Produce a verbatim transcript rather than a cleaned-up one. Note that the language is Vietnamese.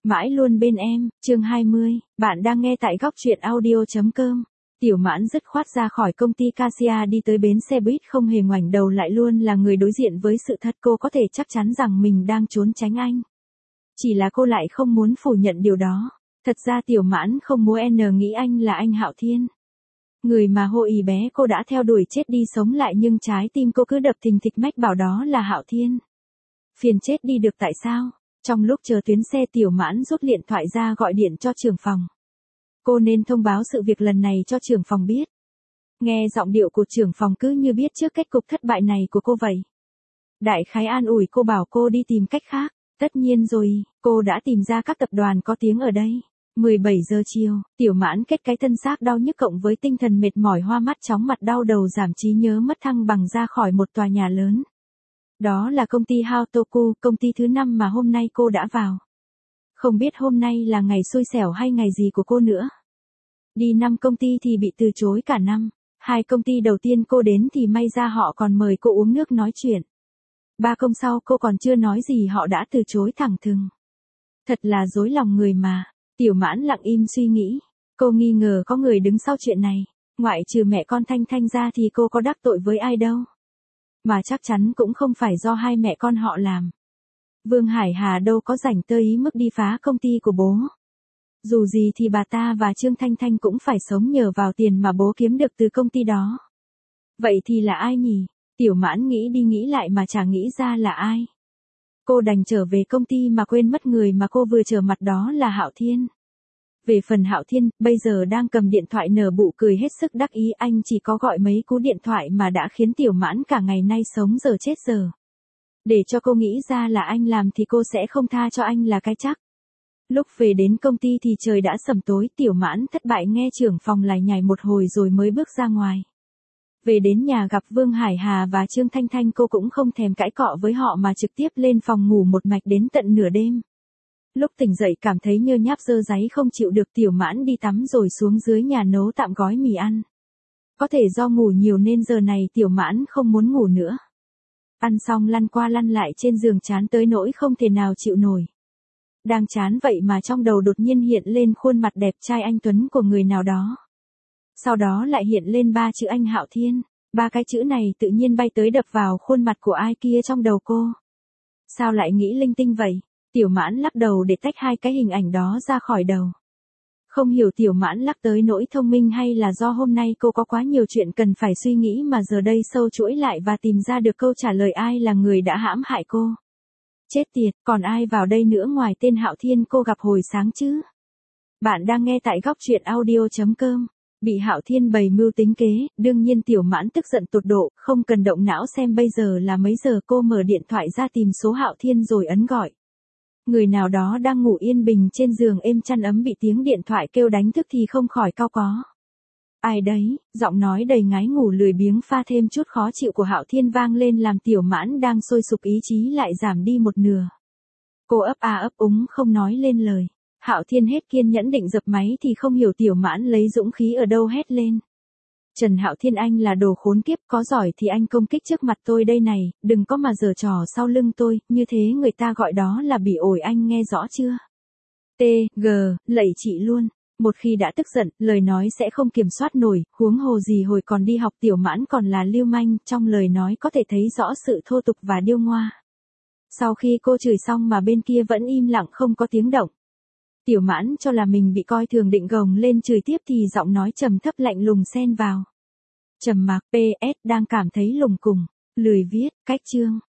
Mãi luôn bên em, chương hai mươi, bạn đang nghe tại góc truyện audio chấm com. Tiểu Mãn dứt khoát ra khỏi công ty Cassia đi tới bến xe buýt không hề ngoảnh đầu lại luôn là người đối diện với sự thật cô có thể chắc chắn rằng mình đang trốn tránh anh. Chỉ là cô lại không muốn phủ nhận điều đó. Thật ra Tiểu Mãn không muốn n nghĩ anh là anh Hạo Thiên. Người mà hồi bé cô đã theo đuổi chết đi sống lại nhưng trái tim cô cứ đập thình thịch mách bảo đó là Hạo Thiên. Phiền chết đi được tại sao? Trong lúc chờ tuyến xe Tiểu Mãn rút điện thoại ra gọi điện cho trưởng phòng. Cô nên thông báo sự việc lần này cho trưởng phòng biết. Nghe giọng điệu của trưởng phòng cứ như biết trước kết cục thất bại này của cô vậy. Đại khái an ủi cô bảo cô đi tìm cách khác. Tất nhiên rồi, cô đã tìm ra các tập đoàn có tiếng ở đây. mười bảy giờ chiều, Tiểu Mãn kết cái thân xác đau nhức cộng với tinh thần mệt mỏi hoa mắt chóng mặt đau đầu giảm trí nhớ mất thăng bằng ra khỏi một tòa nhà lớn. Đó là công ty Haotoku, công ty thứ năm mà hôm nay cô đã vào. Không biết hôm nay là ngày xui xẻo hay ngày gì của cô nữa. Đi năm công ty thì bị từ chối cả năm. Hai công ty đầu tiên cô đến thì may ra họ còn mời cô uống nước nói chuyện. Ba công sau cô còn chưa nói gì họ đã từ chối thẳng thừng. Thật là dối lòng người mà. Tiểu Mãn lặng im suy nghĩ. Cô nghi ngờ có người đứng sau chuyện này. Ngoại trừ mẹ con Thanh Thanh ra thì cô có đắc tội với ai đâu. Mà chắc chắn cũng không phải do hai mẹ con họ làm. Vương Hải Hà đâu có rảnh tơ ý mức đi phá công ty của bố. Dù gì thì bà ta và Trương Thanh Thanh cũng phải sống nhờ vào tiền mà bố kiếm được từ công ty đó. Vậy thì là ai nhỉ? Tiểu Mãn nghĩ đi nghĩ lại mà chả nghĩ ra là ai. Cô đành trở về công ty mà quên mất người mà cô vừa trở mặt đó là Hạo Thiên. Về phần Hạo Thiên, bây giờ đang cầm điện thoại nở bụ cười hết sức đắc ý, anh chỉ có gọi mấy cú điện thoại mà đã khiến Tiểu Mãn cả ngày nay sống giờ chết giờ. Để cho cô nghĩ ra là anh làm thì cô sẽ không tha cho anh là cái chắc. Lúc về đến công ty thì trời đã sẩm tối, Tiểu Mãn thất bại nghe trưởng phòng lải nhải một hồi rồi mới bước ra ngoài. Về đến nhà gặp Vương Hải Hà và Trương Thanh Thanh cô cũng không thèm cãi cọ với họ mà trực tiếp lên phòng ngủ một mạch đến tận nửa đêm. Lúc tỉnh dậy cảm thấy nhơ nháp dơ dáy không chịu được, Tiểu Mãn đi tắm rồi xuống dưới nhà nấu tạm gói mì ăn. Có thể do ngủ nhiều nên giờ này Tiểu Mãn không muốn ngủ nữa. Ăn xong lăn qua lăn lại trên giường chán tới nỗi không thể nào chịu nổi. Đang chán vậy mà trong đầu đột nhiên hiện lên khuôn mặt đẹp trai anh tuấn của người nào đó. Sau đó lại hiện lên ba chữ anh Hạo Thiên. Ba cái chữ này tự nhiên bay tới đập vào khuôn mặt của ai kia trong đầu cô. Sao lại nghĩ linh tinh vậy? Tiểu Mãn lắc đầu để tách hai cái hình ảnh đó ra khỏi đầu. Không hiểu Tiểu Mãn lắc tới nỗi thông minh hay là do hôm nay cô có quá nhiều chuyện cần phải suy nghĩ mà giờ đây sâu chuỗi lại và tìm ra được câu trả lời ai là người đã hãm hại cô. Chết tiệt, còn ai vào đây nữa ngoài tên Hạo Thiên cô gặp hồi sáng chứ? Bạn đang nghe tại góc truyện audio chấm com. Bị Hạo Thiên bày mưu tính kế, đương nhiên Tiểu Mãn tức giận tột độ, không cần động não xem bây giờ là mấy giờ, cô mở điện thoại ra tìm số Hạo Thiên rồi ấn gọi. Người nào đó đang ngủ yên bình trên giường êm chăn ấm bị tiếng điện thoại kêu đánh thức thì không khỏi cau có. Ai đấy? Giọng nói đầy ngái ngủ lười biếng pha thêm chút khó chịu của Hạo Thiên vang lên làm Tiểu Mãn đang sôi sục ý chí lại giảm đi một nửa. Cô ấp a ấp úng không nói lên lời. Hạo Thiên hết kiên nhẫn định dập máy thì không hiểu Tiểu Mãn lấy dũng khí ở đâu hét lên. Trần Hạo Thiên, anh là đồ khốn kiếp, có giỏi thì anh công kích trước mặt tôi đây này, đừng có mà giở trò sau lưng tôi, như thế người ta gọi đó là bị ổi, anh nghe rõ chưa? T, G, lạy chị luôn. Một khi đã tức giận, lời nói sẽ không kiểm soát nổi, huống hồ gì hồi còn đi học Tiểu Mãn còn là lưu manh, trong lời nói có thể thấy rõ sự thô tục và điêu ngoa. Sau khi cô chửi xong mà bên kia vẫn im lặng không có tiếng động. Tiểu Mãn cho là mình bị coi thường định gồng lên chửi tiếp thì giọng nói trầm thấp lạnh lùng xen vào. Trầm mặc, pê ét đang cảm thấy lùng cùng, lười viết, cách chương,